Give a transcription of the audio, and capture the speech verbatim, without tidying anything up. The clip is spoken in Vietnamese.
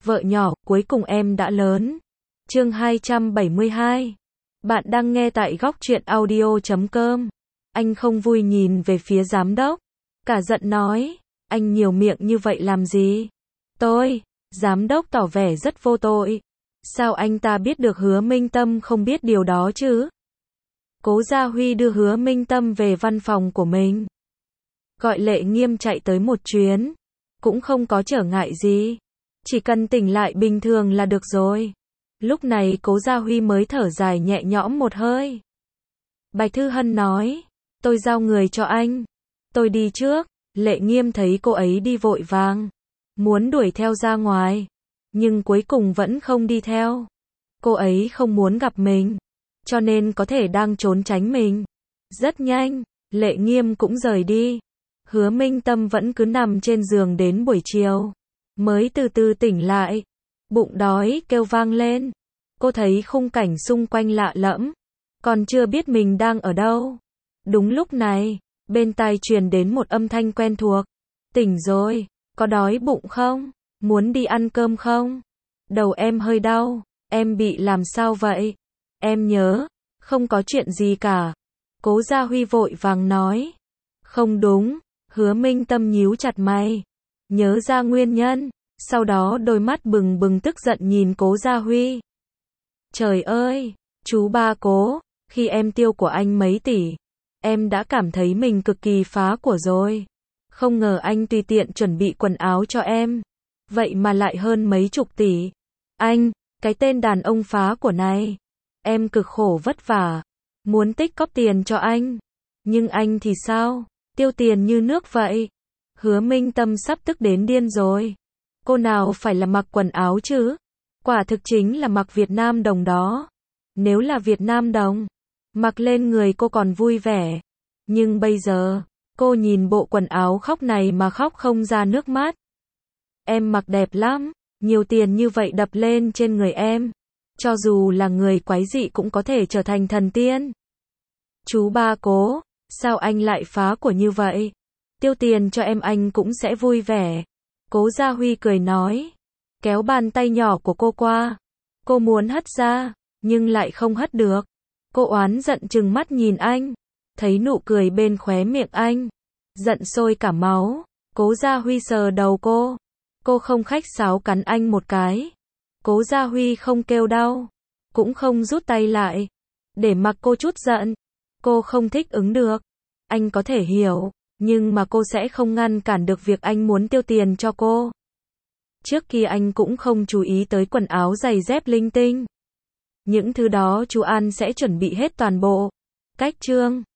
Vợ nhỏ, cuối cùng em đã lớn. Chương hai trăm bảy mươi hai. Bạn đang nghe tại góc truyện audio chấm com. Anh không vui nhìn về phía giám đốc. Cả giận nói, anh nhiều miệng như vậy làm gì? Tôi, giám đốc tỏ vẻ rất vô tội. Sao anh ta biết được Hứa Minh Tâm không biết điều đó chứ? Cố Gia Huy đưa Hứa Minh Tâm về văn phòng của mình. Gọi Lệ Nghiêm chạy tới một chuyến. Cũng không có trở ngại gì. Chỉ cần tỉnh lại bình thường là được rồi. Lúc này Cố Gia Huy mới thở dài nhẹ nhõm một hơi. Bạch Thư Hân nói, tôi giao người cho anh. Tôi đi trước. Lệ Nghiêm thấy cô ấy đi vội vàng. Muốn đuổi theo ra ngoài. Nhưng cuối cùng vẫn không đi theo. Cô ấy không muốn gặp mình. Cho nên có thể đang trốn tránh mình. Rất nhanh, Lệ Nghiêm cũng rời đi. Hứa Minh Tâm vẫn cứ nằm trên giường đến buổi chiều. Mới từ từ tỉnh lại. Bụng đói kêu vang lên. Cô thấy khung cảnh xung quanh lạ lẫm. Còn chưa biết mình đang ở đâu. Đúng lúc này, bên tai truyền đến một âm thanh quen thuộc. Tỉnh rồi, có đói bụng không? Muốn đi ăn cơm không? Đầu em hơi đau, em bị làm sao vậy? Em nhớ, không có chuyện gì cả. Cố Gia Huy vội vàng nói. Không đúng, Hứa Minh Tâm nhíu chặt mày. Nhớ ra nguyên nhân, sau đó đôi mắt bừng bừng tức giận nhìn Cố Gia Huy. Trời ơi, chú ba Cố, khi em tiêu của anh mấy tỷ, em đã cảm thấy mình cực kỳ phá của rồi. Không ngờ anh tùy tiện chuẩn bị quần áo cho em. Vậy mà lại hơn mấy chục tỷ. Anh, cái tên đàn ông phá của này. Em cực khổ vất vả. Muốn tích cóp tiền cho anh. Nhưng anh thì sao? Tiêu tiền như nước vậy. Hứa Minh Tâm sắp tức đến điên rồi. Cô nào phải là mặc quần áo chứ? Quả thực chính là mặc Việt Nam đồng đó. Nếu là Việt Nam đồng, mặc lên người cô còn vui vẻ. Nhưng bây giờ, cô nhìn bộ quần áo khóc này mà khóc không ra nước mắt. Em mặc đẹp lắm, nhiều tiền như vậy đập lên trên người em. Cho dù là người quái dị cũng có thể trở thành thần tiên. Chú ba Cố, sao anh lại phá của như vậy? Tiêu tiền cho em anh cũng sẽ vui vẻ. Cố Gia Huy cười nói. Kéo bàn tay nhỏ của cô qua. Cô muốn hất ra, nhưng lại không hất được. Cô oán giận trừng mắt nhìn anh. Thấy nụ cười bên khóe miệng anh. Giận sôi cả máu. Cố Gia Huy sờ đầu cô. Cô không khách sáo cắn anh một cái. Cố Gia Huy không kêu đau. Cũng không rút tay lại. Để mặc cô chút giận. Cô không thích ứng được. Anh có thể hiểu. Nhưng mà cô sẽ không ngăn cản được việc anh muốn tiêu tiền cho cô. Trước kia anh cũng không chú ý tới quần áo giày dép linh tinh. Những thứ đó chú An sẽ chuẩn bị hết toàn bộ. Cách chương